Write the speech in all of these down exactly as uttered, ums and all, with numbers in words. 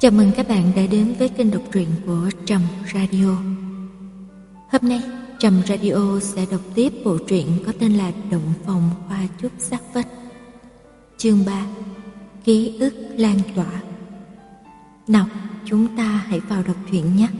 Chào mừng các bạn đã đến với kênh đọc truyện của Trầm Radio. Hôm nay, Trầm Radio sẽ đọc tiếp bộ truyện có tên là Động Phòng Hoa Chúc Xác Vách. Chương ba. Ký ức lan tỏa. Nào, chúng ta hãy vào đọc truyện nhé.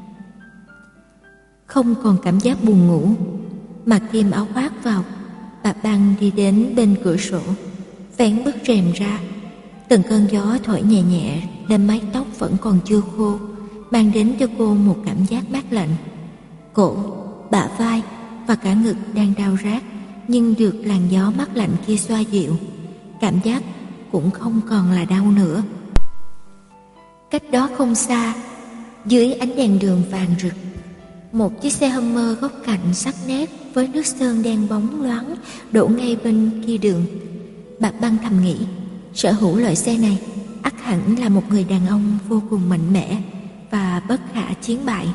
Không còn cảm giác buồn ngủ, mặc thêm áo khoác vào, bà Băng đi đến bên cửa sổ, vén bức rèm ra. Từng cơn gió thổi nhẹ nhẹ lên mái tóc vẫn còn chưa khô, mang đến cho cô một cảm giác mát lạnh. Cổ, bả vai và cả ngực đang đau rát, nhưng được làn gió mát lạnh kia xoa dịu, cảm giác cũng không còn là đau nữa. Cách đó không xa, dưới ánh đèn đường vàng rực, một chiếc xe Hummer góc cạnh sắc nét với nước sơn đen bóng loáng đổ ngay bên kia đường. Bà Băng thầm nghĩ, sở hữu loại xe này ắt hẳn là một người đàn ông vô cùng mạnh mẽ và bất khả chiến bại.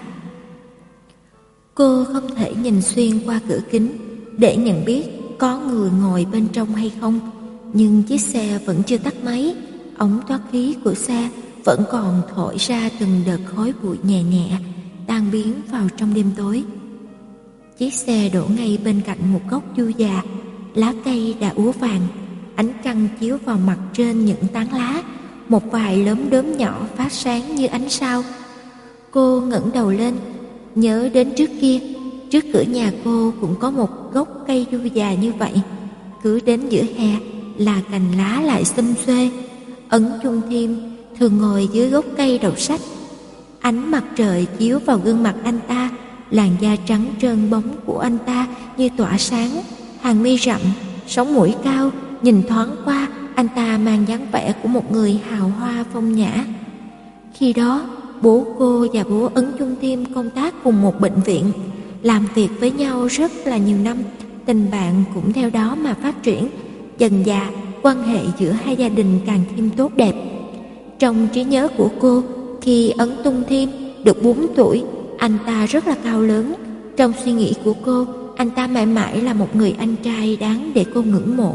Cô không thể nhìn xuyên qua cửa kính để nhận biết có người ngồi bên trong hay không, nhưng chiếc xe vẫn chưa tắt máy, ống thoát khí của xe vẫn còn thổi ra từng đợt khói bụi nhẹ nhẹ, tan biến vào trong đêm tối. Chiếc xe đổ ngay bên cạnh một gốc chu già, lá cây đã úa vàng, ánh trăng chiếu vào mặt trên những tán lá, một vài lốm đốm nhỏ phát sáng như ánh sao. Cô ngẩng đầu lên, nhớ đến trước kia, trước cửa nhà cô cũng có một gốc cây chu già như vậy. Cứ đến giữa hè là cành lá lại xum xuê. Ấn Chung Thiêm thường ngồi dưới gốc cây đọc sách. Ánh mặt trời chiếu vào gương mặt anh ta, làn da trắng trơn bóng của anh ta như tỏa sáng, hàng mi rậm, sống mũi cao, nhìn thoáng qua anh ta mang dáng vẻ của một người hào hoa phong nhã. Khi đó, bố cô và bố Ấn Chung Thiêm công tác cùng một bệnh viện, làm việc với nhau rất là nhiều năm, tình bạn cũng theo đó mà phát triển. Dần dà, quan hệ giữa hai gia đình càng thêm tốt đẹp. Trong trí nhớ của cô, khi Ấn Chung Thiêm được bốn tuổi, anh ta rất là cao lớn. Trong suy nghĩ của cô, anh ta mãi mãi là một người anh trai đáng để cô ngưỡng mộ.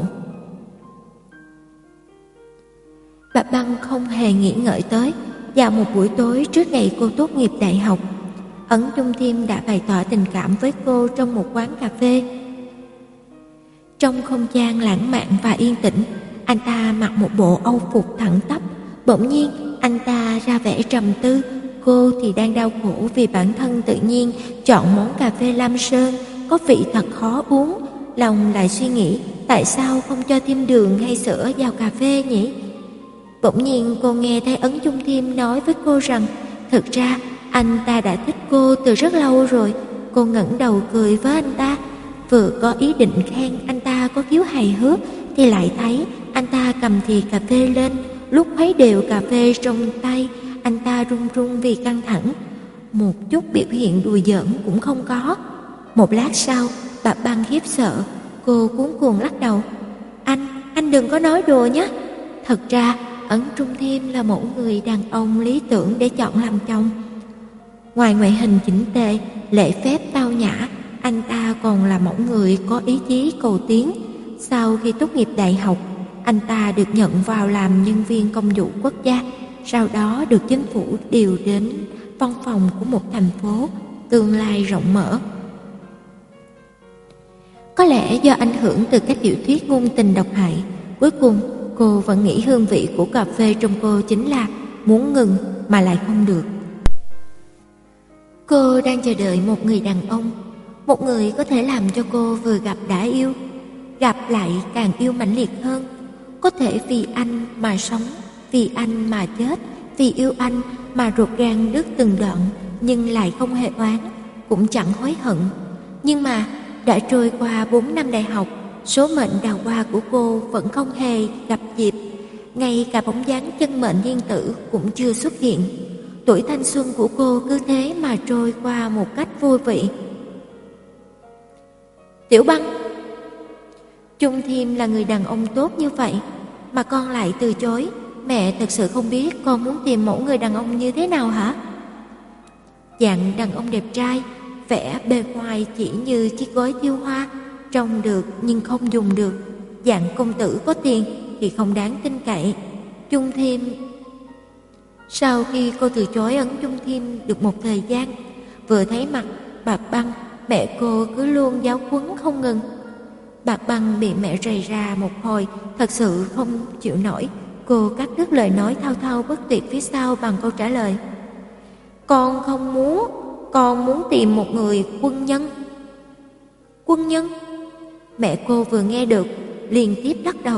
Bà Băng không hề nghĩ ngợi tới, vào một buổi tối trước ngày cô tốt nghiệp đại học, Ấn Chung Thiêm đã bày tỏ tình cảm với cô trong một quán cà phê. Trong không gian lãng mạn và yên tĩnh, anh ta mặc một bộ âu phục thẳng tắp. Bỗng nhiên anh ta ra vẻ trầm tư, cô thì đang đau khổ vì bản thân tự nhiên chọn món cà phê Lam Sơn có vị thật khó uống. Lòng lại suy nghĩ, tại sao không cho thêm đường hay sữa vào cà phê nhỉ? Bỗng nhiên cô nghe thấy Ấn Chung Thiêm nói với cô rằng thực ra anh ta đã thích cô từ rất lâu rồi. Cô ngẩng đầu cười với anh ta, vừa có ý định khen anh ta có khiếu hài hước thì lại thấy anh ta cầm thìa cà phê lên, lúc khuấy đều cà phê trong tay, anh ta run run vì căng thẳng, một chút biểu hiện đùa giỡn cũng không có. Một lát sau, bà Băng khiếp sợ, cô cuống cuồng lắc đầu. Anh, anh đừng có nói đùa nhé. Thật ra Ấn Chung Thiêm là một người đàn ông lý tưởng để chọn làm chồng. Ngoài ngoại hình chỉnh tề, lễ phép tao nhã, anh ta còn là mẫu người có ý chí cầu tiến. Sau khi tốt nghiệp đại học, anh ta được nhận vào làm nhân viên công vụ quốc gia, sau đó được chính phủ điều đến văn phòng của một thành phố tương lai rộng mở. Có lẽ do ảnh hưởng từ các tiểu thuyết ngôn tình độc hại, cuối cùng cô vẫn nghĩ hương vị của cà phê trong cô chính là muốn ngừng mà lại không được. Cô đang chờ đợi một người đàn ông, một người có thể làm cho cô vừa gặp đã yêu, gặp lại càng yêu mãnh liệt hơn, có thể vì anh mà sống, vì anh mà chết, vì yêu anh mà ruột gan đứt từng đoạn, nhưng lại không hề oán, cũng chẳng hối hận. Nhưng mà đã trôi qua bốn năm đại học, số mệnh đào hoa của cô vẫn không hề gặp dịp, ngay cả bóng dáng chân mệnh thiên tử cũng chưa xuất hiện. Tuổi thanh xuân của cô cứ thế mà trôi qua một cách vô vị. Tiểu Băng, Chung Thiêm là người đàn ông tốt như vậy mà con lại từ chối. Mẹ thật sự không biết con muốn tìm mẫu người đàn ông như thế nào hả? Dạng đàn ông đẹp trai, vẻ bề ngoài chỉ như chiếc gối tiêu hoa, trông được nhưng không dùng được. Dạng công tử có tiền thì không đáng tin cậy. Chung Thiêm Sau khi cô từ chối Ấn Chung Thiêm được một thời gian, vừa thấy mặt Bạc Băng, mẹ cô cứ luôn giáo huấn không ngừng. Bạc Băng bị mẹ rầy ra một hồi, thật sự không chịu nổi. Cô cắt đứt lời nói thao thao bất tuyệt phía sau bằng câu trả lời: Con không muốn, con muốn tìm một người quân nhân. Quân nhân? Mẹ cô vừa nghe được, liên tiếp lắc đầu.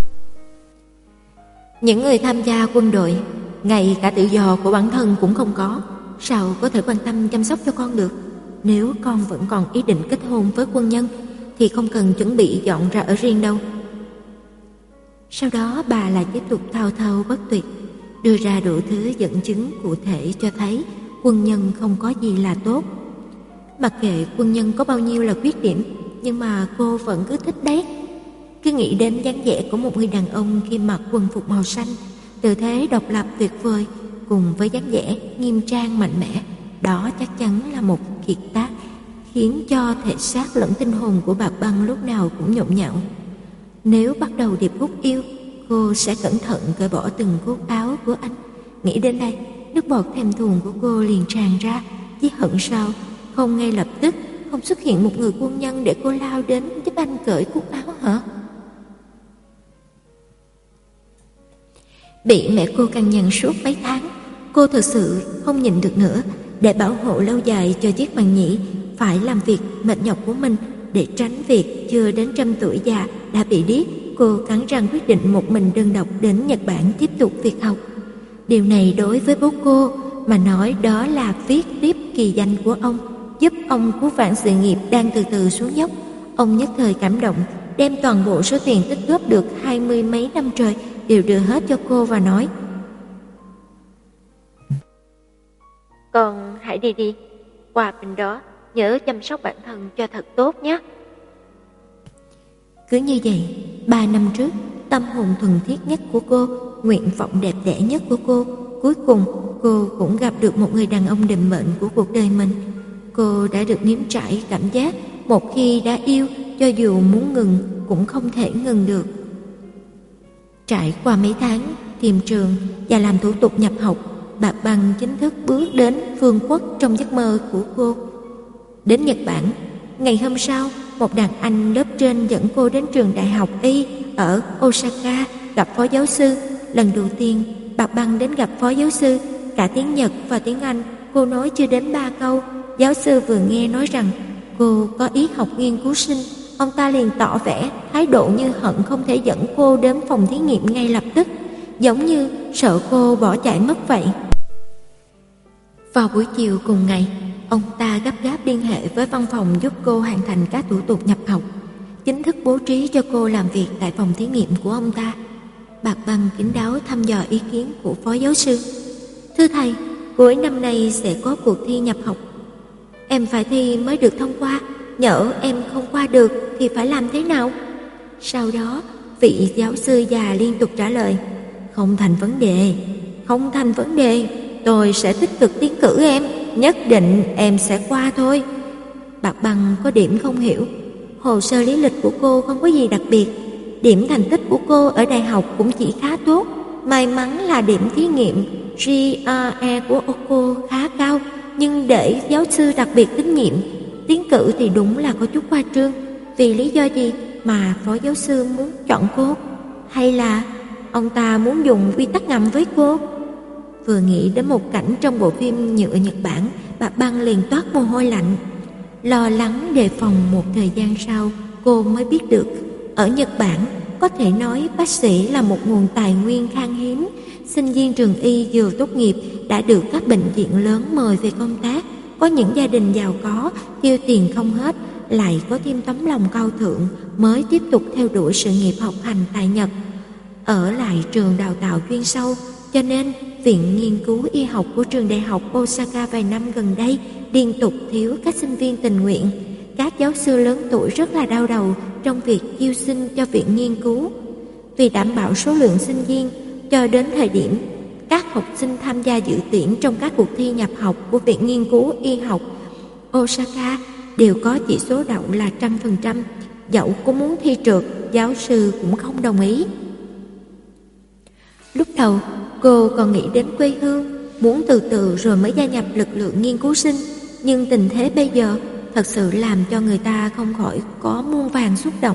Những người tham gia quân đội, ngay cả tự do của bản thân cũng không có, sao có thể quan tâm chăm sóc cho con được? Nếu con vẫn còn ý định kết hôn với quân nhân, thì không cần chuẩn bị dọn ra ở riêng đâu. Sau đó bà lại tiếp tục thao thao bất tuyệt, đưa ra đủ thứ dẫn chứng cụ thể cho thấy quân nhân không có gì là tốt. Mặc kệ quân nhân có bao nhiêu là khuyết điểm, nhưng mà cô vẫn cứ thích đấy. Cứ nghĩ đến dáng vẻ của một người đàn ông khi mặc quân phục màu xanh, tư thế độc lập tuyệt vời, cùng với dáng vẻ nghiêm trang mạnh mẽ, đó chắc chắn là một kiệt tác, khiến cho thể xác lẫn tinh hồn của Bạc Băng lúc nào cũng nhộn nhạo. Nếu bắt đầu điệp khúc yêu, cô sẽ cẩn thận cởi bỏ từng cúc áo của anh. Nghĩ đến đây, nước bọt thèm thuồng của cô liền tràn ra. Chỉ hận sao không ngay lập tức không xuất hiện một người quân nhân để cô lao đến giúp anh cởi cúc áo hả? Bị mẹ cô cằn nhằn suốt mấy tháng, cô thực sự không nhịn được nữa. Để bảo hộ lâu dài cho chiếc Hoàng Nhĩ phải làm việc mệt nhọc của mình, để tránh việc chưa đến trăm tuổi già đã bị điếc, cô cắn răng quyết định một mình đơn độc đến Nhật Bản tiếp tục việc học. Điều này đối với bố cô mà nói đó là viết tiếp kỳ danh của ông, giúp ông cứu vãn sự nghiệp đang từ từ xuống dốc. Ông nhất thời cảm động, đem toàn bộ số tiền tích góp được hai mươi mấy năm trời đều đưa hết cho cô và nói: Con hãy đi đi, qua bên đó nhớ chăm sóc bản thân cho thật tốt nhé. Cứ như vậy, ba năm trước, tâm hồn thuần thiết nhất của cô, nguyện vọng đẹp đẽ nhất của cô, cuối cùng cô cũng gặp được một người đàn ông định mệnh của cuộc đời mình. Cô đã được nếm trải cảm giác một khi đã yêu, cho dù muốn ngừng cũng không thể ngừng được. Trải qua mấy tháng tìm trường và làm thủ tục nhập học, Bạc Băng chính thức bước đến vương quốc trong giấc mơ của cô. Đến Nhật Bản, ngày hôm sau, một đàn anh lớp trên dẫn cô đến trường đại học Y ở Osaka gặp phó giáo sư. Lần đầu tiên Bạc Băng đến gặp phó giáo sư, cả tiếng Nhật và tiếng Anh cô nói chưa đến ba câu. Giáo sư vừa nghe nói rằng cô có ý học nghiên cứu sinh, ông ta liền tỏ vẻ thái độ như hận không thể dẫn cô đến phòng thí nghiệm ngay lập tức, giống như sợ cô bỏ chạy mất vậy. Vào buổi chiều cùng ngày, ông ta gấp gáp liên hệ với văn phòng giúp cô hoàn thành các thủ tục nhập học, chính thức bố trí cho cô làm việc tại phòng thí nghiệm của ông ta. Bạc Băng kín đáo thăm dò ý kiến của phó giáo sư. Thưa thầy, cuối năm nay sẽ có cuộc thi nhập học. Em phải thi mới được thông qua, nhỡ em không qua được thì phải làm thế nào? Sau đó, vị giáo sư già liên tục trả lời: Không thành vấn đề, không thành vấn đề, tôi sẽ tích cực tiến cử em, nhất định em sẽ qua thôi. Bạc Băng có điểm không hiểu. Hồ sơ lý lịch của cô không có gì đặc biệt, điểm thành tích của cô ở đại học cũng chỉ khá tốt. May mắn là điểm thí nghiệm giê rờ e của cô khá cao, nhưng để giáo sư đặc biệt tín nhiệm, tiến cử thì đúng là có chút khoa trương. Vì lý do gì mà phó giáo sư muốn chọn cô? Hay là ông ta muốn dùng quy tắc ngầm với cô? Vừa nghĩ đến một cảnh trong bộ phim nhựa Nhật Bản, Bạc Băng liền toát mồ hôi lạnh. Lo lắng đề phòng một thời gian sau, cô mới biết được ở Nhật Bản có thể nói bác sĩ là một nguồn tài nguyên khan hiếm. Sinh viên trường y vừa tốt nghiệp đã được các bệnh viện lớn mời về công tác. Có những gia đình giàu có tiêu tiền không hết, lại có thêm tấm lòng cao thượng mới tiếp tục theo đuổi sự nghiệp học hành tại Nhật, ở lại trường đào tạo chuyên sâu. Cho nên viện nghiên cứu y học của trường đại học Osaka vài năm gần đây liên tục thiếu các sinh viên tình nguyện. Các giáo sư lớn tuổi rất là đau đầu trong việc chiêu sinh cho viện nghiên cứu. Vì đảm bảo số lượng sinh viên, cho đến thời điểm các học sinh tham gia dự tuyển trong các cuộc thi nhập học của viện nghiên cứu y học Osaka đều có chỉ số đậu là trăm phần trăm. Dẫu có muốn thi trượt, giáo sư cũng không đồng ý. Lúc đầu cô còn nghĩ đến quê hương, muốn từ từ rồi mới gia nhập lực lượng nghiên cứu sinh. Nhưng tình thế bây giờ thật sự làm cho người ta không khỏi có muôn vàn xúc động.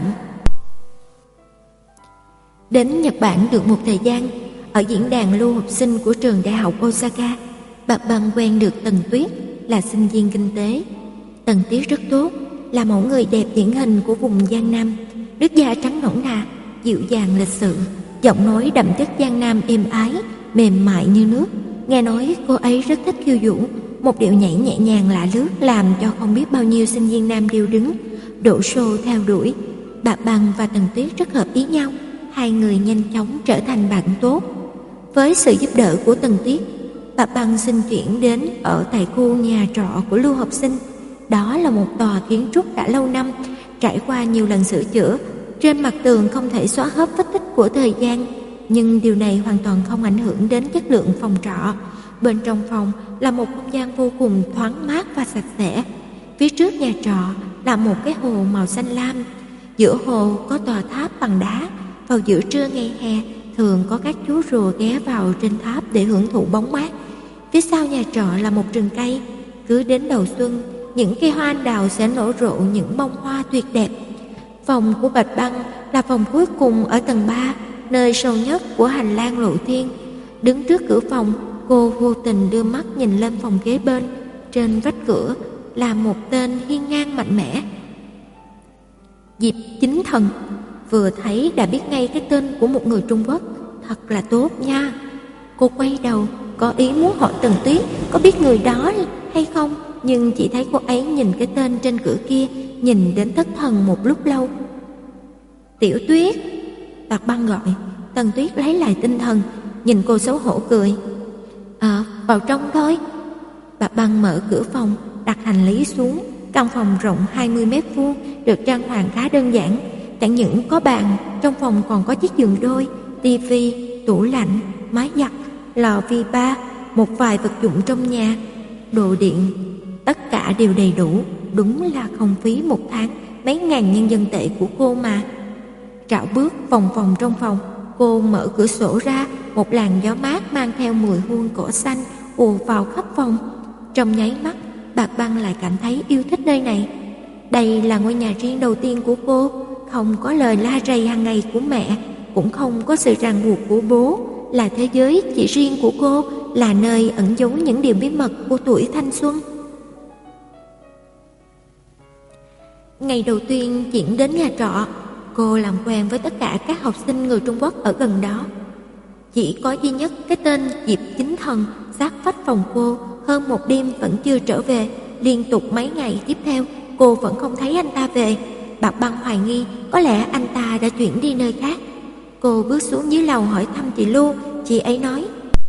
Đến Nhật Bản được một thời gian, ở diễn đàn lưu học sinh của trường đại học Osaka, Bạc Băng quen được Tần Tuyết, là sinh viên kinh tế. Tần Tuyết rất tốt, là mẫu người đẹp điển hình của vùng Giang Nam, nước da trắng nõn nà, dịu dàng lịch sự, giọng nói đậm chất Giang Nam êm ái, mềm mại như nước. Nghe nói cô ấy rất thích khiêu vũ, một điệu nhảy nhẹ nhàng lạ lướt làm cho không biết bao nhiêu sinh viên nam điêu đứng, đổ xô theo đuổi. Bạc Băng và Tần Tuyết rất hợp ý nhau, hai người nhanh chóng trở thành bạn tốt. Với sự giúp đỡ của Tần Tuyết, Bạc Băng xin chuyển đến ở tại khu nhà trọ của lưu học sinh. Đó là một tòa kiến trúc đã lâu năm, trải qua nhiều lần sửa chữa, trên mặt tường không thể xóa hết vết tích của thời gian. Nhưng điều này hoàn toàn không ảnh hưởng đến chất lượng phòng trọ. Bên trong phòng là một không gian vô cùng thoáng mát và sạch sẽ. Phía trước nhà trọ là một cái hồ màu xanh lam. Giữa hồ có tòa tháp bằng đá. Vào giữa trưa ngày hè, thường có các chú rùa ghé vào trên tháp để hưởng thụ bóng mát. Phía sau nhà trọ là một rừng cây. Cứ đến đầu xuân, những cây hoa anh đào sẽ nở rộ những bông hoa tuyệt đẹp. Phòng của Bạch Băng là phòng cuối cùng ở tầng ba, nơi sâu nhất của hành lang lộ thiên. Đứng trước cửa phòng, cô vô tình đưa mắt nhìn lên phòng kế bên. Trên vách cửa là một tên hiên ngang mạnh mẽ, Diệp Chính Thần. Vừa thấy đã biết ngay cái tên của một người Trung Quốc, thật là tốt nha. Cô quay đầu, có ý muốn hỏi Tần Tuyết có biết người đó hay không, nhưng chỉ thấy cô ấy nhìn cái tên trên cửa kia, nhìn đến thất thần một lúc lâu. Tiểu Tuyết, Bạc Băng gọi. Tần Tuyết lấy lại tinh thần, nhìn cô xấu hổ cười. À, vào trong thôi. Bạc Băng mở cửa phòng, đặt hành lý xuống. Căn phòng rộng hai mươi mét vuông, được trang hoàng khá đơn giản. Chẳng những có bàn, trong phòng còn có chiếc giường đôi, tivi, tủ lạnh, máy giặt, lò vi ba, một vài vật dụng trong nhà, đồ điện. Tất cả đều đầy đủ, đúng là không phí một tháng mấy ngàn nhân dân tệ của cô mà. Trảo bước vòng vòng trong phòng, cô mở cửa sổ ra, một làn gió mát mang theo mùi hương cỏ xanh ùa vào khắp phòng. Trong nháy mắt, Bạc Băng lại cảm thấy yêu thích nơi này. Đây là ngôi nhà riêng đầu tiên của cô, không có lời la rầy hàng ngày của mẹ, cũng không có sự ràng buộc của bố, là thế giới chỉ riêng của cô, là nơi ẩn giấu những điều bí mật của tuổi thanh xuân. Ngày đầu tiên chuyển đến nhà trọ, cô làm quen với tất cả các học sinh người Trung Quốc ở gần đó. Chỉ có duy nhất cái tên Diệp Chính Thần sát vách phòng cô, hơn một đêm vẫn chưa trở về. Liên tục mấy ngày tiếp theo, cô vẫn không thấy anh ta về. Bạc Băng hoài nghi có lẽ anh ta đã chuyển đi nơi khác. Cô bước xuống dưới lầu hỏi thăm chị Lưu. Chị ấy nói: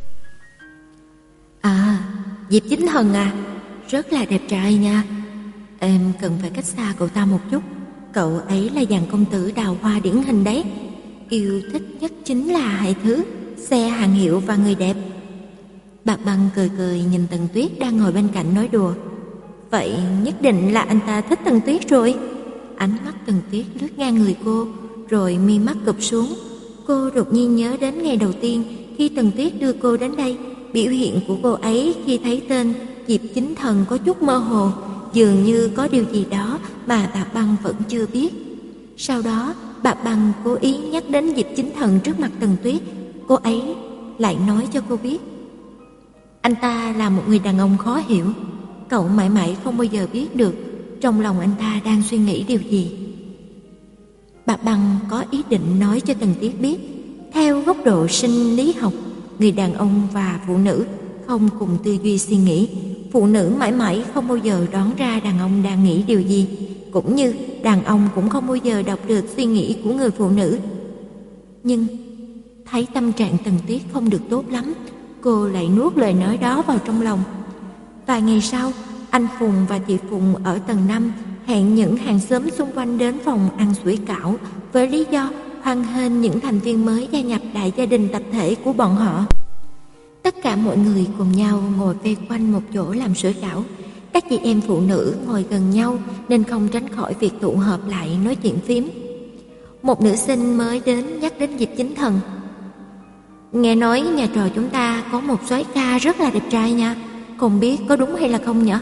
À, Diệp Chính Thần à, rất là đẹp trai nha. Em cần phải cách xa cậu ta một chút. Cậu ấy là dàn công tử đào hoa điển hình đấy. Yêu thích nhất chính là hai thứ: xe hàng hiệu và người đẹp. Bạc Băng cười cười nhìn Tần Tuyết đang ngồi bên cạnh nói đùa. Vậy nhất định là anh ta thích Tần Tuyết rồi. Ánh mắt Tần Tuyết lướt ngang người cô, rồi mi mắt cụp xuống. Cô đột nhiên nhớ đến ngày đầu tiên khi Tần Tuyết đưa cô đến đây. Biểu hiện của cô ấy khi thấy tên Diệp Chính Thần có chút mơ hồ, dường như có điều gì đó mà Bạc Băng vẫn chưa biết. Sau đó, Bạc Băng cố ý nhắc đến Diệp Chính Thần trước mặt Tần Tuyết. Cô ấy lại nói cho cô biết anh ta là một người đàn ông khó hiểu. Cậu mãi mãi không bao giờ biết được trong lòng anh ta đang suy nghĩ điều gì. Bạc Băng có ý định nói cho Tần Tuyết biết, theo góc độ sinh lý học, người đàn ông và phụ nữ không cùng tư duy suy nghĩ. Phụ nữ mãi mãi không bao giờ đoán ra đàn ông đang nghĩ điều gì, cũng như đàn ông cũng không bao giờ đọc được suy nghĩ của người phụ nữ. Nhưng thấy tâm trạng Tần Tuyết không được tốt lắm, cô lại nuốt lời nói đó vào trong lòng. Vài ngày sau, anh Phùng và chị Phùng ở tầng năm hẹn những hàng xóm xung quanh đến phòng ăn sủi cảo với lý do hoan nghênh những thành viên mới gia nhập đại gia đình tập thể của bọn họ. Tất cả mọi người cùng nhau ngồi vây quanh một chỗ làm sủi cảo. Các chị em phụ nữ ngồi gần nhau nên không tránh khỏi việc tụ họp lại nói chuyện phím. Một nữ sinh mới đến nhắc đến Diệp Chính Thần. Nghe nói nhà trọ chúng ta có một soái ca rất là đẹp trai nha, không biết có đúng hay là không nhỉ?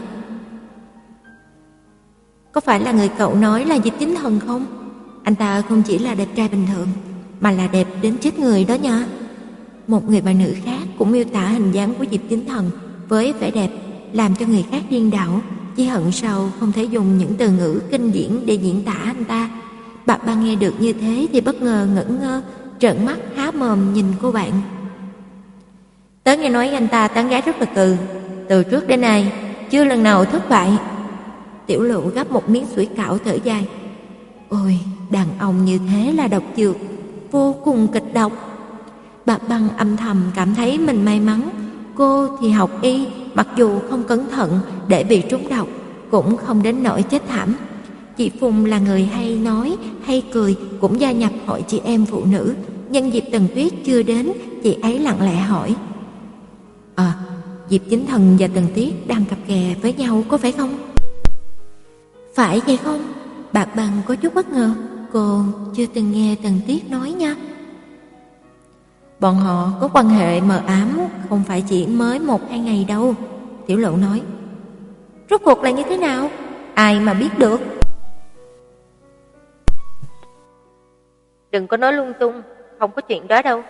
Có phải là người cậu nói là Diệp Chính Thần không? Anh ta không chỉ là đẹp trai bình thường, mà là đẹp đến chết người đó nha. Một người bạn nữ khác cũng miêu tả hình dáng của Diệp Chính Thần với vẻ đẹp làm cho người khác điên đảo, chỉ hận sao không thể dùng những từ ngữ kinh điển để diễn tả anh ta. Bà ba nghe được như thế thì bất ngờ ngẩn ngơ, trợn mắt há mồm nhìn cô bạn. Tớ nghe nói anh ta tán gái rất là cừ, từ trước đến nay chưa lần nào thất bại. Tiểu Lộ gắp một miếng sủi cảo thở dài. Ôi, đàn ông như thế là độc dược, vô cùng kịch độc. Bà Băng âm thầm cảm thấy mình may mắn. Cô thì học y, mặc dù không cẩn thận để bị trúng độc, cũng không đến nỗi chết thảm. Chị Phùng là người hay nói, hay cười, cũng gia nhập hội chị em phụ nữ. Nhân dịp Tần Tuyết chưa đến, chị ấy lặng lẽ hỏi. À, Diệp Chính Thần và Tần Tuyết đang cặp kè với nhau có phải không? Phải vậy không? Bà Băng có chút bất ngờ, cô chưa từng nghe Tần Tuyết nói nha. Bọn họ có quan hệ mờ ám, không phải chỉ mới một hai ngày đâu. Tiểu Lộ nói. Rốt cuộc là như thế nào? Ai mà biết được? Đừng có nói lung tung, không có chuyện đó đâu.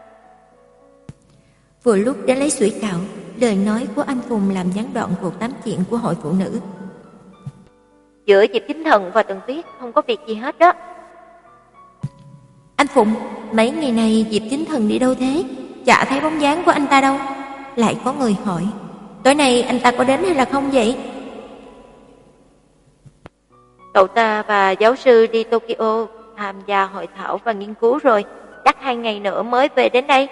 Vừa lúc đến lấy sủi cảo, lời nói của anh Phùng làm gián đoạn cuộc tám chuyện của hội phụ nữ. Giữa Diệp Chính Thần và Tần Tuyết không có việc gì hết đó. Anh Phùng, mấy ngày này Diệp Chính Thần đi đâu thế? Chả thấy bóng dáng của anh ta đâu. Lại có người hỏi, tối nay anh ta có đến hay là không vậy? Cậu ta và giáo sư đi Tokyo tham gia hội thảo và nghiên cứu rồi, chắc hai ngày nữa mới về đến đây.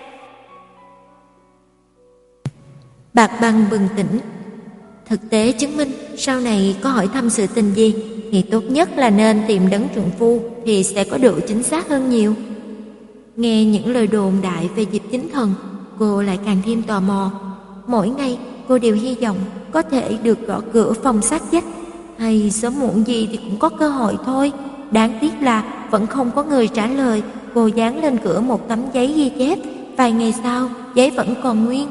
Bạc Băng bừng tỉnh. Thực tế chứng minh sau này có hỏi thăm sự tình gì thì tốt nhất là nên tìm đấng trượng phu thì sẽ có độ chính xác hơn nhiều. Nghe những lời đồn đại về Diệp Chính Thần, cô lại càng thêm tò mò. Mỗi ngày cô đều hy vọng có thể được gõ cửa phòng sát vách, hay sớm muộn gì thì cũng có cơ hội thôi. Đáng tiếc là vẫn không có người trả lời. Cô dán lên cửa một tấm giấy ghi chép. Vài ngày sau, giấy vẫn còn nguyên.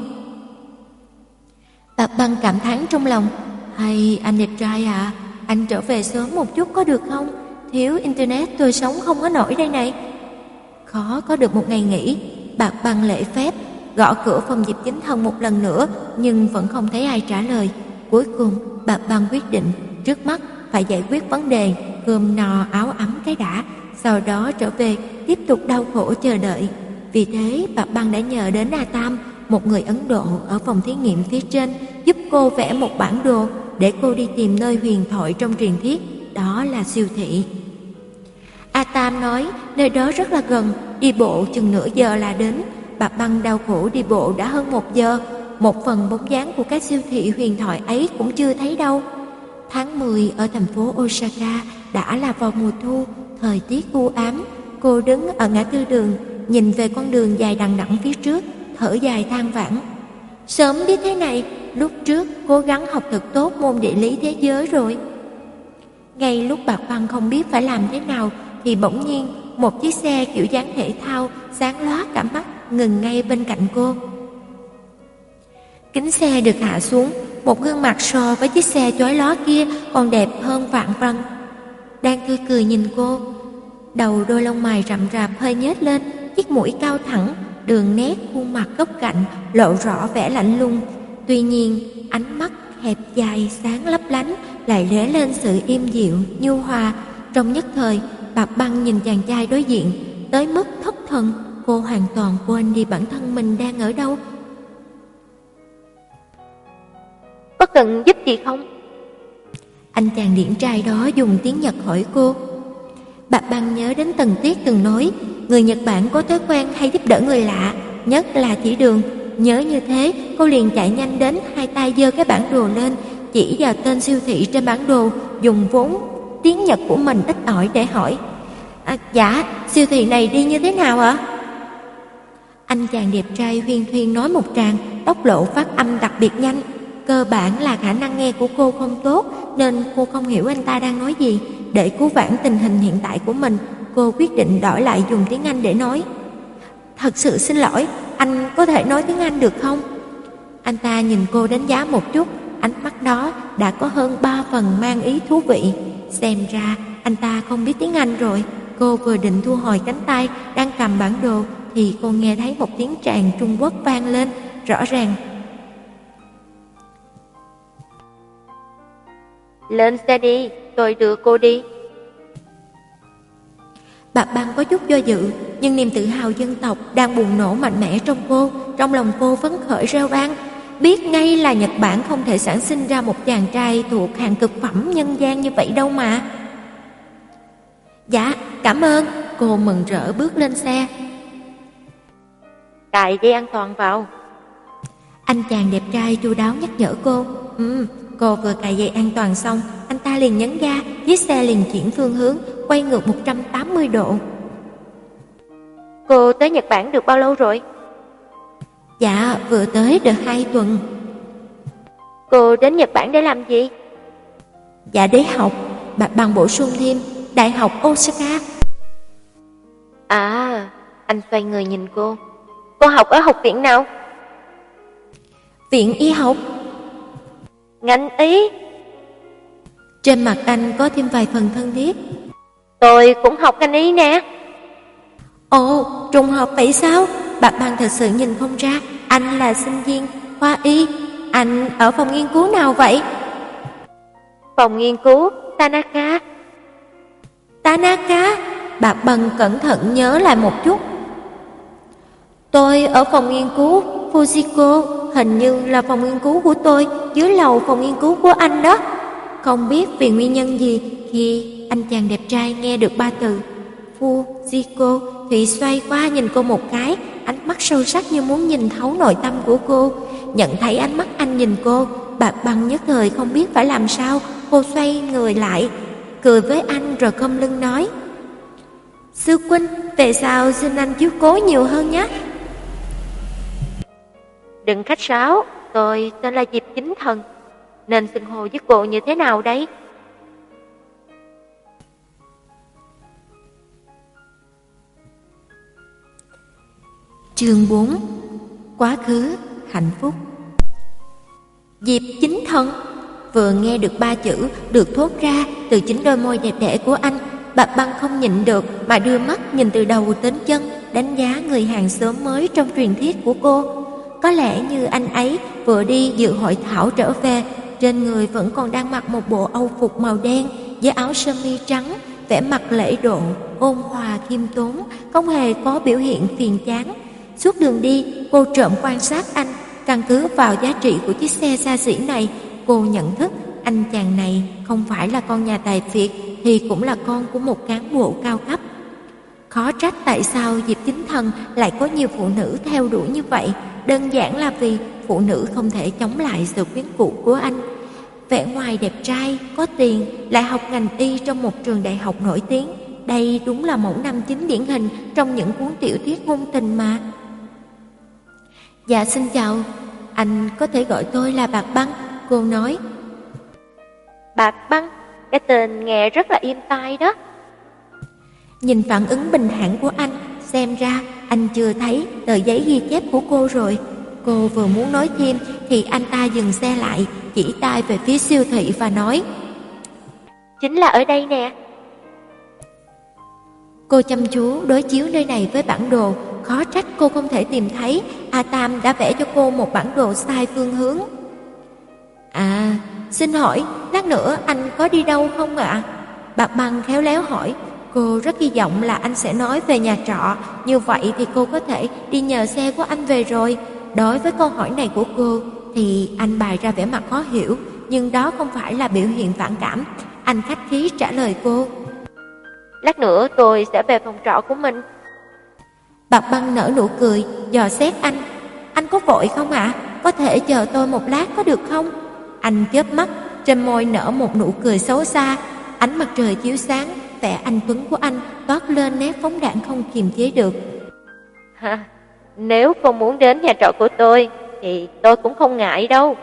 Bạc Băng cảm thán trong lòng. Hay anh đẹp trai à, anh trở về sớm một chút có được không? Thiếu internet tôi sống không có nổi đây này. Khó có được một ngày nghỉ. Bạc Băng lễ phép gõ cửa phòng Diệp Chính Thần một lần nữa, nhưng vẫn không thấy ai trả lời. Cuối cùng Bạc Băng quyết định trước mắt phải giải quyết vấn đề cơm no áo ấm cái đã, sau đó trở về tiếp tục đau khổ chờ đợi. Vì thế Bạc Băng đã nhờ đến A Tam, một người Ấn Độ ở phòng thí nghiệm phía trên, giúp cô vẽ một bản đồ để cô đi tìm nơi huyền thoại trong truyền thuyết, đó là siêu thị. A Tam nói nơi đó rất là gần, đi bộ chừng nửa giờ là đến. Bạc Băng đau khổ đi bộ đã hơn một giờ, một phần bóng dáng của các siêu thị huyền thoại ấy cũng chưa thấy đâu. Tháng mười ở thành phố Osaka đã là vào mùa thu, thời tiết u ám. Cô đứng ở ngã tư đường, nhìn về con đường dài đằng đẵng phía trước, thở dài than vãn. Sớm biết thế này, lúc trước cố gắng học thật tốt môn địa lý thế giới rồi. Ngay lúc Bạc Băng không biết phải làm thế nào thì bỗng nhiên một chiếc xe kiểu dáng thể thao sáng lóa cả mắt ngừng ngay bên cạnh cô. Kính xe được hạ xuống, một gương mặt so với chiếc xe chói lóa kia còn đẹp hơn vạn lần. Đang tươi cười nhìn cô, đầu đôi lông mày rậm rạp hơi nhếch lên, chiếc mũi cao thẳng, đường nét khuôn mặt góc cạnh lộ rõ vẻ lạnh lùng. Tuy nhiên ánh mắt hẹp dài sáng lấp lánh lại lóe lên sự im dịu nhu hòa. Trong nhất thời Bạc Băng nhìn chàng trai đối diện tới mức thất thần, cô hoàn toàn quên đi bản thân mình đang ở đâu. Có cần giúp gì không? Anh chàng điển trai đó dùng tiếng Nhật hỏi cô. Bạc Băng nhớ đến Tần Tuyết từng nói, người Nhật Bản có thói quen hay giúp đỡ người lạ, nhất là chỉ đường. Nhớ như thế, cô liền chạy nhanh đến, hai tay giơ cái bản đồ lên, chỉ vào tên siêu thị trên bản đồ, dùng vốn tiếng Nhật của mình ít ỏi để hỏi. À, dạ, siêu thị này đi như thế nào ạ? Anh chàng đẹp trai huyên thuyên nói một tràng, tốc độ phát âm đặc biệt nhanh. Cơ bản là khả năng nghe của cô không tốt, nên cô không hiểu anh ta đang nói gì. Để cứu vãn tình hình hiện tại của mình, cô quyết định đổi lại dùng tiếng Anh để nói. Thật sự xin lỗi, anh có thể nói tiếng Anh được không? Anh ta nhìn cô đánh giá một chút, ánh mắt đó đã có hơn ba phần mang ý thú vị. Xem ra anh ta không biết tiếng Anh rồi. Cô vừa định thu hồi cánh tay đang cầm bản đồ thì cô nghe thấy một tiếng tràng Trung Quốc vang lên, rõ ràng. Lên xe đi, tôi đưa cô đi. Bạc Băng có chút do dự, nhưng niềm tự hào dân tộc đang bùng nổ mạnh mẽ trong cô. Trong lòng cô phấn khởi reo vang, biết ngay là Nhật Bản không thể sản sinh ra một chàng trai thuộc hàng cực phẩm nhân gian như vậy đâu mà. Dạ, cảm ơn. Cô mừng rỡ bước lên xe. Cài dây an toàn vào. Anh chàng đẹp trai chu đáo nhắc nhở cô. Ừ, cô vừa cài dây an toàn xong, anh ta liền nhấn ga, chiếc xe liền chuyển phương hướng, quay ngược một trăm tám mươi độ. Cô tới Nhật Bản được bao lâu rồi? Dạ, vừa tới được hai tuần. Cô đến Nhật Bản để làm gì? Dạ để học. Bạc Băng bổ sung thêm, Đại học Osaka. À, anh xoay người nhìn cô. Cô học ở học viện nào? Viện y học. Ngành y? Trên mặt anh có thêm vài phần thân thiết. Tôi cũng học ngành y nè. Ồ, trùng hợp vậy sao? Bạc Băng thật sự nhìn không ra. Anh là sinh viên khoa y. Anh ở phòng nghiên cứu nào vậy? Phòng nghiên cứu Tanaka. Tanaka? Bạc Băng cẩn thận nhớ lại một chút. Tôi ở phòng nghiên cứu Fujiko, hình như là phòng nghiên cứu của tôi dưới lầu phòng nghiên cứu của anh đó. Không biết vì nguyên nhân gì khi anh chàng đẹp trai nghe được ba từ Fujiko thì xoay qua nhìn cô một cái, ánh mắt sâu sắc như muốn nhìn thấu nội tâm của cô. Nhận thấy ánh mắt anh nhìn cô, Bạc Băng nhất thời không biết phải làm sao. Cô xoay người lại, cười với anh rồi khom lưng nói: Sư huynh, về sau xin anh chiếu cố nhiều hơn nhé. Đừng khách sáo, tôi tên là Diệp Chính Thần. Nên xưng hô với cô như thế nào đấy? Chương bốn. Quá khứ hạnh phúc. Diệp Chính Thần. Vừa nghe được ba chữ được thốt ra từ chính đôi môi đẹp đẽ của anh, Bạc Băng không nhịn được mà đưa mắt nhìn từ đầu đến chân, đánh giá người hàng xóm mới trong truyền thuyết của cô. Có lẽ như anh ấy vừa đi dự hội thảo trở về, trên người vẫn còn đang mặc một bộ âu phục màu đen với áo sơ mi trắng, vẻ mặt lễ độ, ôn hòa khiêm tốn, không hề có biểu hiện phiền chán. Suốt đường đi, cô trộm quan sát anh, căn cứ vào giá trị của chiếc xe xa xỉ này, cô nhận thức anh chàng này không phải là con nhà tài phiệt thì cũng là con của một cán bộ cao cấp. Khó trách tại sao Diệp Chính Thần lại có nhiều phụ nữ theo đuổi như vậy, đơn giản là vì phụ nữ không thể chống lại sự quyến rũ của anh. Vẻ ngoài đẹp trai, có tiền, lại học ngành y trong một trường đại học nổi tiếng, đây đúng là mẫu nam chính điển hình trong những cuốn tiểu thuyết ngôn tình mà. Dạ xin chào, anh có thể gọi tôi là Bạc Băng, cô nói. Bạc Băng, cái tên nghe rất là êm tai đó. Nhìn phản ứng bình thản của anh, xem ra anh chưa thấy tờ giấy ghi chép của cô rồi. Cô vừa muốn nói thêm thì anh ta dừng xe lại, chỉ tay về phía siêu thị và nói: Chính là ở đây nè. Cô chăm chú đối chiếu nơi này với bản đồ, khó trách cô không thể tìm thấy. A Tam đã vẽ cho cô một bản đồ sai phương hướng. À, xin hỏi, lát nữa anh có đi đâu không ạ? Bạc Băng khéo léo hỏi. Cô rất hy vọng là anh sẽ nói về nhà trọ, như vậy thì cô có thể đi nhờ xe của anh về rồi. Đối với câu hỏi này của cô thì anh bày ra vẻ mặt khó hiểu, nhưng đó không phải là biểu hiện phản cảm. Anh khách khí trả lời cô: Lát nữa tôi sẽ về phòng trọ của mình. Bạc Băng nở nụ cười, dò xét anh. Anh có vội không ạ? À? Có thể chờ tôi một lát có được không? Anh chớp mắt, trên môi nở một nụ cười xấu xa. Ánh mặt trời chiếu sáng, vẻ anh tuấn của anh toát lên nét phóng đãng không kiềm chế được. Ha, nếu không muốn đến nhà trọ của tôi thì tôi cũng không ngại đâu.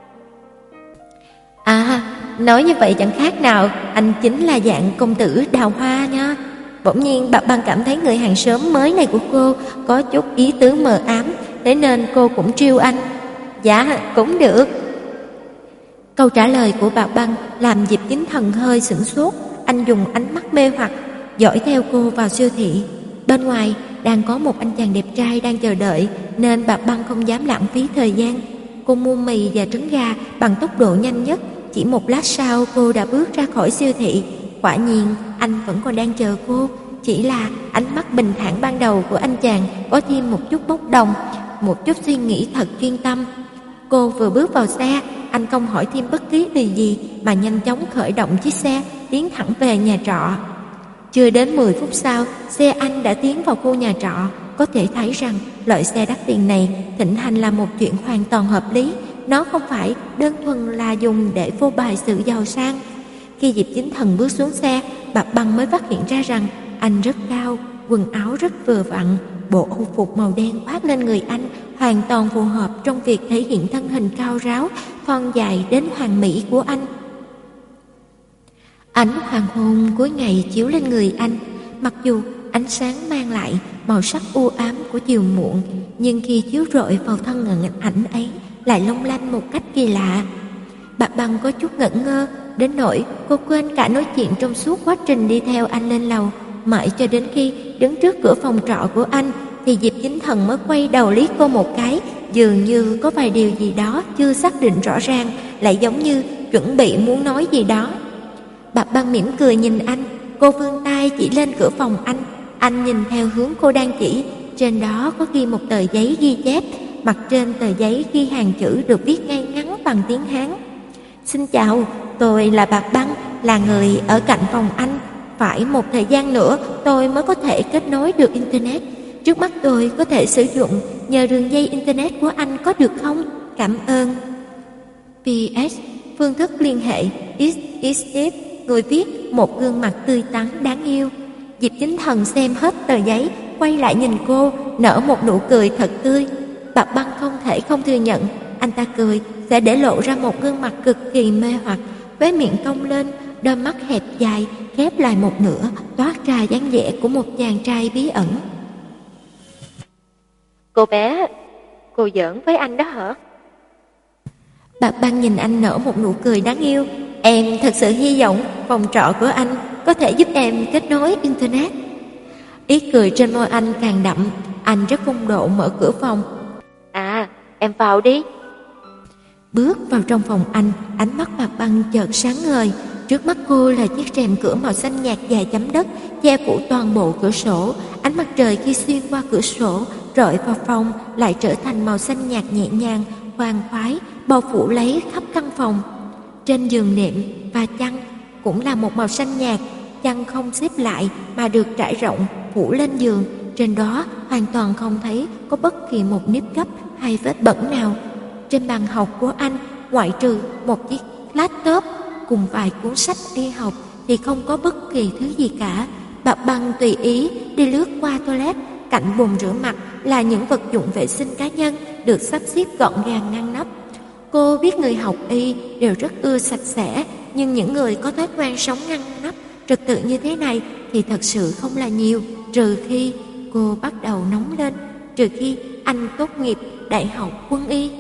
À, nói như vậy chẳng khác nào anh chính là dạng công tử đào hoa nha. Bỗng nhiên Bạc Băng cảm thấy người hàng xóm mới này của cô có chút ý tứ mờ ám, thế nên cô cũng trêu anh. Dạ, cũng được. Câu trả lời của bà Băng làm Diệp Chính Thần hơi sửng sốt. Anh dùng ánh mắt mê hoặc dõi theo cô vào siêu thị. Bên ngoài đang có một anh chàng đẹp trai đang chờ đợi, nên bà Băng không dám lãng phí thời gian. Cô mua mì và trứng gà bằng tốc độ nhanh nhất. Chỉ một lát sau cô đã bước ra khỏi siêu thị. Quả nhiên anh vẫn còn đang chờ cô. Chỉ là ánh mắt bình thản ban đầu của anh chàng có thêm một chút bốc đồng, một chút suy nghĩ thật chuyên tâm. Cô vừa bước vào xe, anh không hỏi thêm bất cứ điều gì mà nhanh chóng khởi động chiếc xe, tiến thẳng về nhà trọ. Chưa đến mười phút sau, xe anh đã tiến vào khu nhà trọ. Có thể thấy rằng loại xe đắt tiền này thịnh hành là một chuyện hoàn toàn hợp lý. Nó không phải đơn thuần là dùng để phô bày sự giàu sang. Khi Diệp Chính Thần bước xuống xe, bà Băng mới phát hiện ra rằng anh rất cao, quần áo rất vừa vặn. Bộ âu phục màu đen khoác lên người anh hoàn toàn phù hợp trong việc thể hiện thân hình cao ráo, thon dài đến hoàn mỹ của anh. Ánh hoàng hôn cuối ngày chiếu lên người anh, mặc dù ánh sáng mang lại màu sắc u ám của chiều muộn, nhưng khi chiếu rọi vào thân hình ảnh ấy lại long lanh một cách kỳ lạ. Bà Băng có chút ngẩn ngơ, đến nỗi cô quên cả nói chuyện trong suốt quá trình đi theo anh lên lầu. Mãi cho đến khi đứng trước cửa phòng trọ của anh thì Diệp Chính Thần mới quay đầu liếc cô một cái, dường như có vài điều gì đó chưa xác định rõ ràng, lại giống như chuẩn bị muốn nói gì đó. Bà Băng mỉm cười nhìn anh, cô vươn tay chỉ lên cửa phòng anh. Anh nhìn theo hướng cô đang chỉ, trên đó có ghi một tờ giấy ghi chép. Mặt trên tờ giấy ghi hàng chữ được viết ngay ngắn bằng tiếng Hán. Xin chào, tôi là bà Băng, là người ở cạnh phòng anh. Phải một thời gian nữa tôi mới có thể kết nối được Internet. Trước mắt tôi có thể sử dụng nhờ đường dây Internet của anh có được không? Cảm ơn. pê ét. Phương thức liên hệ ích ích ích. Người viết một gương mặt tươi tắn đáng yêu. Diệp Chính Thần xem hết tờ giấy, quay lại nhìn cô, nở một nụ cười thật tươi. Bà Băng không thể không thừa nhận, anh ta cười sẽ để lộ ra một gương mặt cực kỳ mê hoặc, với miệng cong lên, đôi mắt hẹp dài khép lại một nửa, toát ra dáng vẻ của một chàng trai bí ẩn. Cô bé, cô giỡn với anh đó hả? Bà Băng nhìn anh nở một nụ cười đáng yêu. Em thật sự hy vọng phòng trọ của anh có thể giúp em kết nối Internet. Ý cười trên môi anh càng đậm. Anh rất phong độ mở cửa phòng. À, em vào đi. Bước vào trong phòng anh, ánh mắt bà Băng chợt sáng ngời. Trước mắt cô là chiếc rèm cửa màu xanh nhạt dài chấm đất, che phủ toàn bộ cửa sổ. Ánh mặt trời khi xuyên qua cửa sổ rọi vào phòng lại trở thành màu xanh nhạt nhẹ nhàng, khoan khoái, bao phủ lấy khắp căn phòng. Trên giường nệm và chăn cũng là một màu xanh nhạt, chăn không xếp lại mà được trải rộng phủ lên giường. Trên đó hoàn toàn không thấy có bất kỳ một nếp gấp hay vết bẩn nào. Trên bàn học của anh, ngoại trừ một chiếc laptop cùng vài cuốn sách đi học thì không có bất kỳ thứ gì cả. Bà Băng tùy ý đi lướt qua toilet, cạnh bồn rửa mặt là những vật dụng vệ sinh cá nhân được sắp xếp gọn gàng ngăn nắp. Cô biết người học y đều rất ưa sạch sẽ, nhưng những người có thói quen sống ngăn nắp trật tự như thế này thì thật sự không là nhiều, trừ khi cô bắt đầu nóng lên, trừ khi anh tốt nghiệp đại học quân y.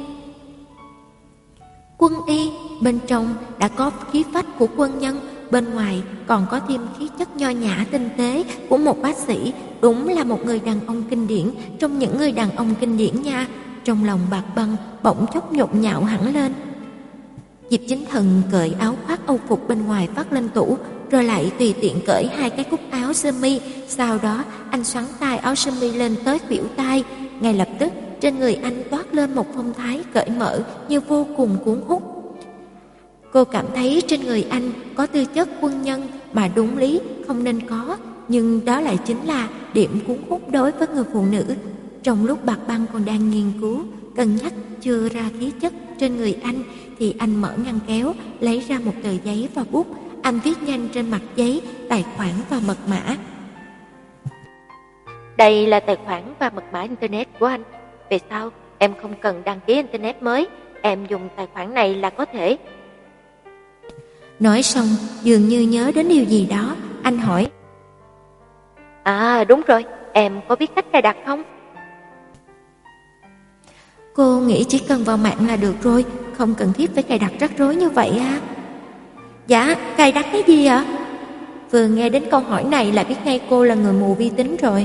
Quân y bên trong đã có khí phách của quân nhân, bên ngoài còn có thêm khí chất nho nhã tinh tế của một bác sĩ. Đúng là một người đàn ông kinh điển trong những người đàn ông kinh điển nha. Trong lòng Bạc Băng bỗng chốc nhộn nhạo hẳn lên. Diệp Chính Thần cởi áo khoác âu phục bên ngoài vắt lên tủ, rồi lại tùy tiện cởi hai cái cúc áo sơ mi. Sau đó anh xoắn tay áo sơ mi lên tới khuỷu tay. Ngay lập tức trên người anh toát lên một phong thái cởi mở như vô cùng cuốn hút. Cô cảm thấy trên người anh có tư chất quân nhân mà đúng lý không nên có, nhưng đó lại chính là điểm cuốn hút đối với người phụ nữ. Trong lúc Bạc Băng còn đang nghiên cứu, cân nhắc chưa ra khí chất trên người anh, thì anh mở ngăn kéo, lấy ra một tờ giấy và bút. Anh viết nhanh trên mặt giấy tài khoản và mật mã. Đây là tài khoản và mật mã Internet của anh. Về sau, em không cần đăng ký Internet mới, em dùng tài khoản này là có thể. Nói xong, dường như nhớ đến điều gì đó, anh hỏi. À đúng rồi, em có biết cách cài đặt không? Cô nghĩ chỉ cần vào mạng là được rồi, không cần thiết phải cài đặt rắc rối như vậy à? Dạ, cài đặt cái gì ạ? Vừa nghe đến câu hỏi này là biết ngay cô là người mù vi tính rồi.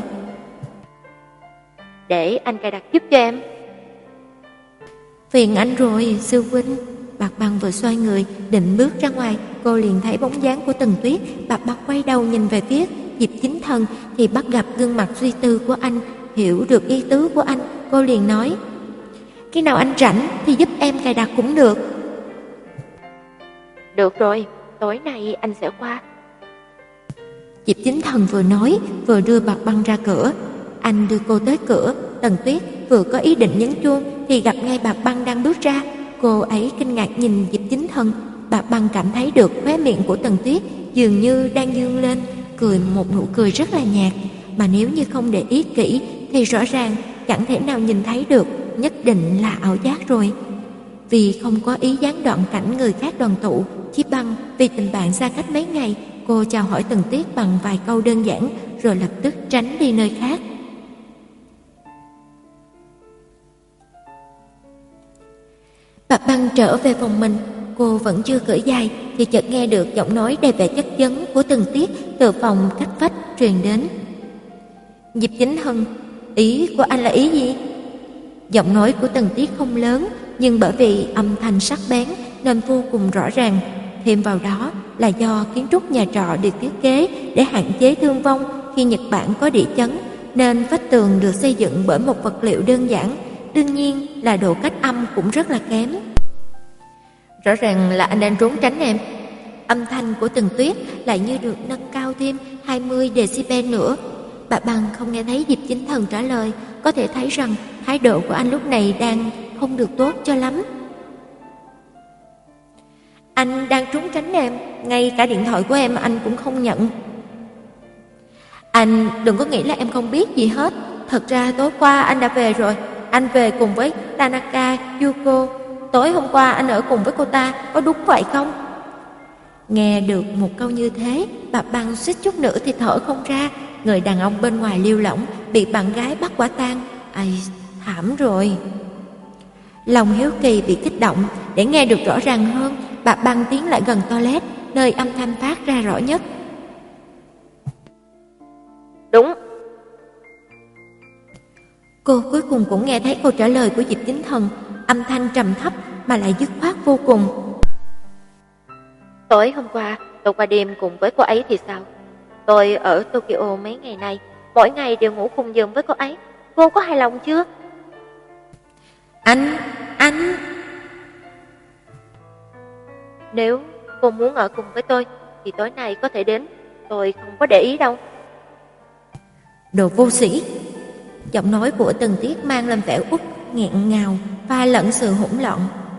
Để anh cài đặt giúp cho em. Phiền anh rồi, sư huynh. Bạc Băng vừa xoay người định bước ra ngoài, cô liền thấy bóng dáng của Tần Tuyết. Bạc Băng quay đầu nhìn về phía Diệp Chính Thần thì bắt gặp gương mặt suy tư của anh. Hiểu được ý tứ của anh, cô liền nói: khi nào anh rảnh thì giúp em cài đặt cũng được. Được rồi, tối nay anh sẽ qua. Diệp Chính Thần vừa nói vừa đưa Bạc Băng ra cửa. Anh đưa cô tới cửa. Tần Tuyết vừa có ý định nhấn chuông thì gặp ngay Bạc Băng đang bước ra. Cô ấy kinh ngạc nhìn Diệp Chính Thần. Bạc Băng cảm thấy được khóe miệng của Tần Tuyết dường như đang dương lên, cười một nụ cười rất là nhạt, mà nếu như không để ý kỹ thì rõ ràng chẳng thể nào nhìn thấy được, nhất định là ảo giác rồi. Vì không có ý gián đoạn cảnh người khác đoàn tụ, chỉ bằng vì tình bạn xa cách mấy ngày, cô chào hỏi Tần Tuyết bằng vài câu đơn giản rồi lập tức tránh đi nơi khác. Bạc Băng trở về phòng mình, cô vẫn chưa cởi giày thì chợt nghe được giọng nói đầy vẻ chất vấn của Tần Tuyết từ phòng cách vách truyền đến. Diệp Chính Hân, ý của anh là ý gì? Giọng nói của Tần Tuyết không lớn, nhưng bởi vì âm thanh sắc bén nên vô cùng rõ ràng. Thêm vào đó là do kiến trúc nhà trọ được thiết kế để hạn chế thương vong khi Nhật Bản có địa chấn, nên vách tường được xây dựng bởi một vật liệu đơn giản, đương nhiên là độ cách âm cũng rất là kém. Rõ ràng là anh đang trốn tránh em. Âm thanh của Tần Tuyết lại như được nâng cao thêm hai mươi decibel nữa. Bà Băng không nghe thấy Diệp Chính Thần trả lời, có thể thấy rằng thái độ của anh lúc này đang không được tốt cho lắm. Anh đang trốn tránh em, ngay cả điện thoại của em anh cũng không nhận. Anh đừng có nghĩ là em không biết gì hết. Thật ra tối qua anh đã về rồi. Anh về cùng với Tanaka Yuko. Tối hôm qua anh ở cùng với cô ta, có đúng vậy không? Nghe được một câu như thế, bà Băng suýt chút nữa thì thở không ra. Người đàn ông bên ngoài liêu lỏng bị bạn gái bắt quả tang. Ai, thảm rồi. Lòng hiếu kỳ bị kích động. Để nghe được rõ ràng hơn, bà Băng tiến lại gần toilet, nơi âm thanh phát ra rõ nhất. Đúng. Cô cuối cùng cũng nghe thấy câu trả lời của Diệp Chính Thần, âm thanh trầm thấp mà lại dứt khoát vô cùng. Tối hôm qua, tôi qua đêm cùng với cô ấy thì sao? Tôi ở Tokyo mấy ngày nay, mỗi ngày đều ngủ cùng giường với cô ấy. Cô có hài lòng chưa? Anh, anh... Nếu cô muốn ở cùng với tôi, thì tối nay có thể đến. Tôi không có để ý đâu. Đồ vô sĩ. Giọng nói của Tần Tuyết mang lên vẻ uất nghẹn ngào và lẫn sự hỗn loạn.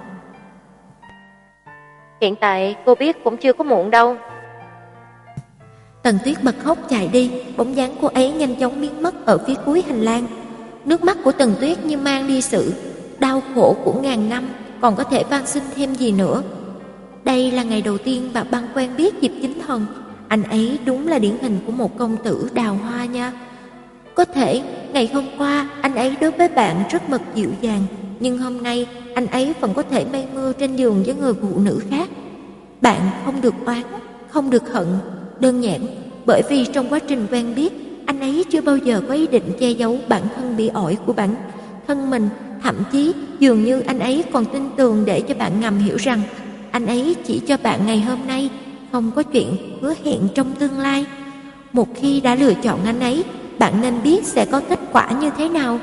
Hiện tại cô biết cũng chưa có muộn đâu. Tần Tuyết bật khóc chạy đi, bóng dáng cô ấy nhanh chóng biến mất ở phía cuối hành lang. Nước mắt của Tần Tuyết như mang đi sự đau khổ của ngàn năm, còn có thể van xin thêm gì nữa. Đây là ngày đầu tiên bà Băng quen biết Diệp Chính Thần. Anh ấy đúng là điển hình của một công tử đào hoa nha. Có thể ngày hôm qua anh ấy đối với bạn rất mật dịu dàng, nhưng hôm nay anh ấy vẫn có thể mây mưa trên giường với người phụ nữ khác. Bạn không được oán, không được hận, đơn giản bởi vì trong quá trình quen biết, anh ấy chưa bao giờ có ý định che giấu bản thân bị ổi của bản thân mình. Thậm chí dường như anh ấy còn tin tưởng để cho bạn ngầm hiểu rằng anh ấy chỉ cho bạn ngày hôm nay, không có chuyện hứa hẹn trong tương lai. Một khi đã lựa chọn anh ấy, bạn nên biết sẽ có kết quả như thế nào.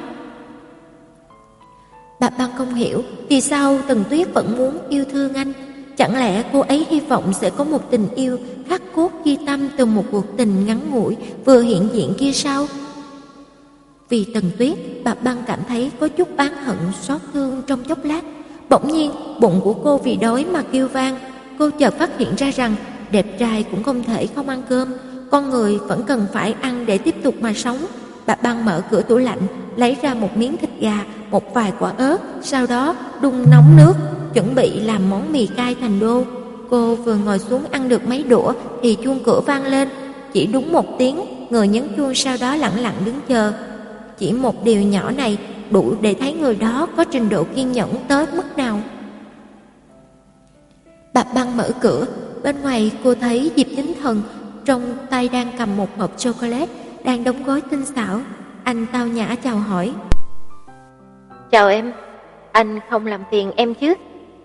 Bà Băng không hiểu vì sao Tần Tuyết vẫn muốn yêu thương anh. Chẳng lẽ cô ấy hy vọng sẽ có một tình yêu khắc cốt ghi tâm từ một cuộc tình ngắn ngủi vừa hiện diện kia sao? Vì Tần Tuyết, bà Băng cảm thấy có chút oán hận xót thương trong chốc lát. Bỗng nhiên bụng của cô vì đói mà kêu vang. Cô chợt phát hiện ra rằng đẹp trai cũng không thể không ăn cơm, con người vẫn cần phải ăn để tiếp tục mà sống. Bà Băng mở cửa tủ lạnh, lấy ra một miếng thịt gà, một vài quả ớt, sau đó đun nóng nước, chuẩn bị làm món mì cay thành đô. Cô vừa ngồi xuống ăn được mấy đũa thì chuông cửa vang lên, chỉ đúng một tiếng, người nhấn chuông sau đó lặng lặng đứng chờ. Chỉ một điều nhỏ này đủ để thấy người đó có trình độ kiên nhẫn tới mức nào. Bà Băng mở cửa, bên ngoài cô thấy Diệp Chính Thần trong tay đang cầm một hộp chocolate đang đóng gói tinh xảo. Anh tao nhã chào hỏi. Chào em, anh không làm phiền em chứ?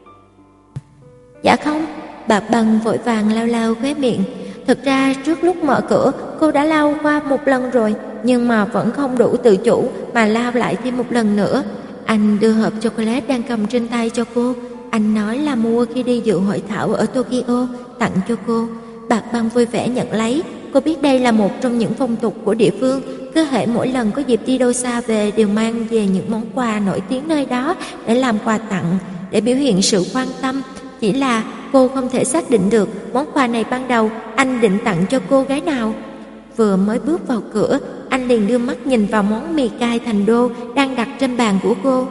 Dạ không, bà Băng vội vàng lau lau khóe miệng. Thực ra trước lúc mở cửa cô đã lau qua một lần rồi, nhưng mà vẫn không đủ tự chủ mà lau lại thêm một lần nữa. Anh đưa hộp chocolate đang cầm trên tay cho cô. Anh nói là mua khi đi dự hội thảo ở Tokyo, tặng cho cô. Bà Băng vui vẻ nhận lấy. Cô biết đây là một trong những phong tục của địa phương. Cứ hễ mỗi lần có dịp đi đâu xa về đều mang về những món quà nổi tiếng nơi đó để làm quà tặng, để biểu hiện sự quan tâm. Chỉ là cô không thể xác định được món quà này ban đầu anh định tặng cho cô gái nào. Vừa mới bước vào cửa, anh liền đưa mắt nhìn vào món mì cay thành đô đang đặt trên bàn của cô.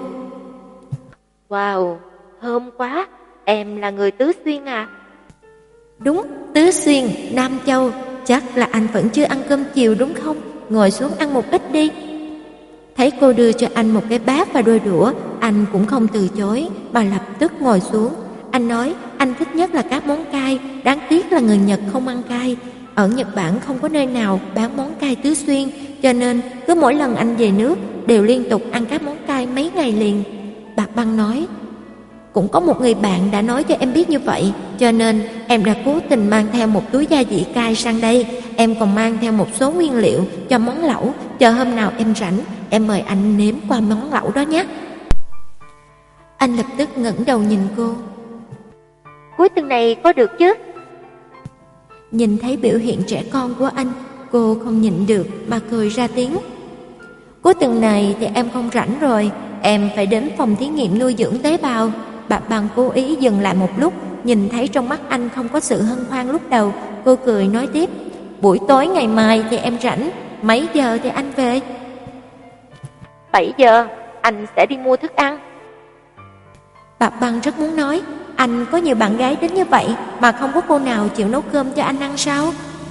Wow, thơm quá, em là người Tứ Xuyên à? Đúng, Tứ Xuyên, Nam Châu. Chắc là anh vẫn chưa ăn cơm chiều đúng không? Ngồi xuống ăn một ít đi. Thấy cô đưa cho anh một cái bát và đôi đũa, anh cũng không từ chối mà lập tức ngồi xuống. Anh nói anh thích nhất là các món cay, đáng tiếc là người Nhật không ăn cay. Ở Nhật Bản không có nơi nào bán món cay Tứ Xuyên, cho nên cứ mỗi lần anh về nước đều liên tục ăn các món cay mấy ngày liền. Bà Băng nói, cũng có một người bạn đã nói cho em biết như vậy, cho nên em đã cố tình mang theo một túi gia vị cay sang đây. Em còn mang theo một số nguyên liệu cho món lẩu, chờ hôm nào em rảnh, em mời anh nếm qua món lẩu đó nhé. Anh lập tức ngẩng đầu nhìn cô. Cuối tuần này có được chứ? Nhìn thấy biểu hiện trẻ con của anh, cô không nhịn được mà cười ra tiếng. Cuối tuần này thì em không rảnh rồi, em phải đến phòng thí nghiệm nuôi dưỡng tế bào. Bà Băng cố ý dừng lại một lúc, nhìn thấy trong mắt anh không có sự hân hoan lúc đầu, cô cười nói tiếp. Buổi tối ngày mai thì em rảnh, mấy giờ thì anh về? bảy giờ, anh sẽ đi mua thức ăn. Bà Băng rất muốn nói, anh có nhiều bạn gái đến như vậy mà không có cô nào chịu nấu cơm cho anh ăn sao?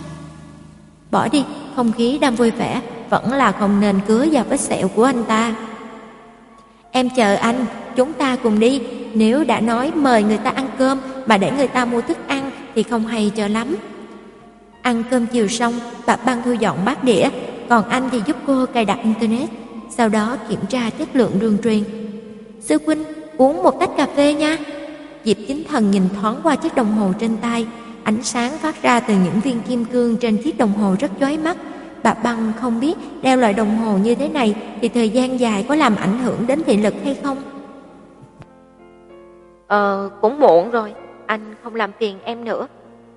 Bỏ đi, không khí đang vui vẻ, vẫn là không nên cứa vào vết sẹo của anh ta. Em chờ anh, chúng ta cùng đi. Nếu đã nói mời người ta ăn cơm mà để người ta mua thức ăn thì không hay cho lắm. Ăn cơm chiều xong, bà Băng thu dọn bát đĩa, còn anh thì giúp cô cài đặt internet, sau đó kiểm tra chất lượng đường truyền. Sư huynh, uống một tách cà phê nha. Diệp Chính Thần nhìn thoáng qua chiếc đồng hồ trên tay, ánh sáng phát ra từ những viên kim cương trên chiếc đồng hồ rất chói mắt. Bà Băng không biết đeo loại đồng hồ như thế này thì thời gian dài có làm ảnh hưởng đến thị lực hay không. Ờ, cũng muộn rồi, anh không làm phiền em nữa.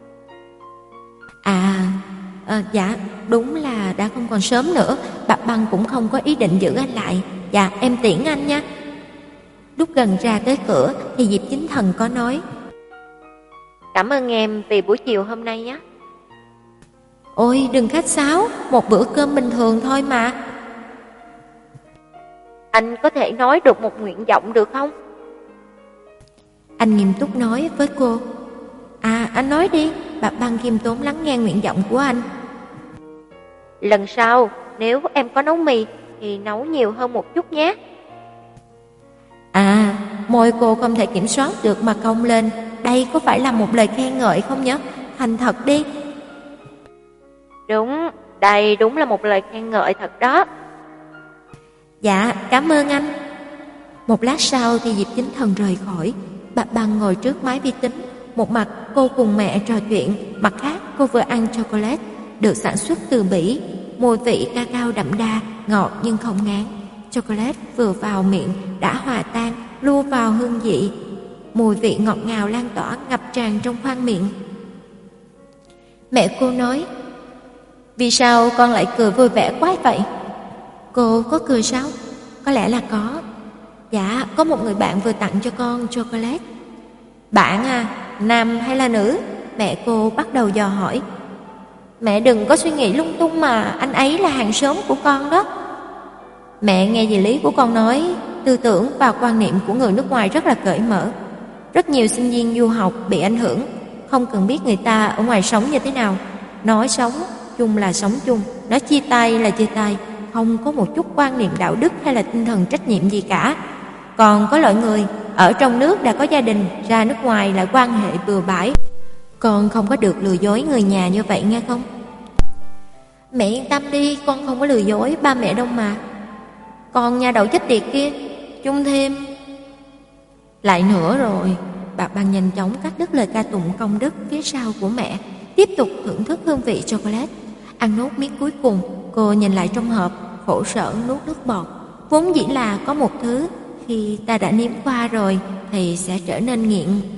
À, à, dạ, đúng là đã không còn sớm nữa. Bà Băng cũng không có ý định giữ anh lại. Dạ, em tiễn anh nha. Lúc gần ra tới cửa thì Diệp Chính Thần có nói, cảm ơn em vì buổi chiều hôm nay nhé. Ôi đừng khách sáo, một bữa cơm bình thường thôi mà. Anh có thể nói được một nguyện vọng được không? Anh nghiêm túc nói với cô. À, anh nói đi. Bà Băng khiêm tốn lắng nghe nguyện vọng của anh. Lần sau nếu em có nấu mì thì nấu nhiều hơn một chút nhé. À, môi cô không thể kiểm soát được mà cong lên. Đây có phải là một lời khen ngợi không nhé? Thành thật đi. Đúng, đây đúng là một lời khen ngợi thật đó. Dạ, cảm ơn anh. Một lát sau thì Diệp Chính Thần rời khỏi. Bà Băng ngồi trước máy vi tính, một mặt cô cùng mẹ trò chuyện, mặt khác cô vừa ăn chocolate được sản xuất từ Bỉ, mùi vị cacao đậm đà, ngọt nhưng không ngán. Chocolate vừa vào miệng đã hòa tan, lưu vào hương vị, mùi vị ngọt ngào lan tỏa ngập tràn trong khoang miệng. Mẹ cô nói, vì sao con lại cười vui vẻ quá vậy? Cô có cười sao? Có lẽ là có. Dạ, có một người bạn vừa tặng cho con chocolate. Bạn à, nam hay là nữ? Mẹ cô bắt đầu dò hỏi. Mẹ đừng có suy nghĩ lung tung mà, anh ấy là hàng xóm của con đó. Mẹ nghe dì Lý của con nói, tư tưởng và quan niệm của người nước ngoài rất là cởi mở. Rất nhiều sinh viên du học bị ảnh hưởng, không cần biết người ta ở ngoài sống như thế nào. Nói sống chung là sống chung, nói chia tay là chia tay. không có một chút quan niệm đạo đức hay là tinh thần trách nhiệm gì cả. Còn có loại người ở trong nước đã có gia đình, ra nước ngoài lại quan hệ bừa bãi. Con không có được lừa dối người nhà như vậy nghe không? Mẹ yên tâm đi, con không có lừa dối ba mẹ đâu mà. Còn nhà đậu chết tiệt kia, Chung Thêm. Lại nữa rồi, bà Băng nhanh chóng cắt đứt lời ca tụng công đức phía sau của mẹ, tiếp tục thưởng thức hương vị chocolate. Ăn nốt miếng cuối cùng, cô nhìn lại trong hộp, khổ sở nuốt nước bọt. Vốn dĩ là có một thứ khi ta đã nếm qua rồi thì sẽ trở nên nghiện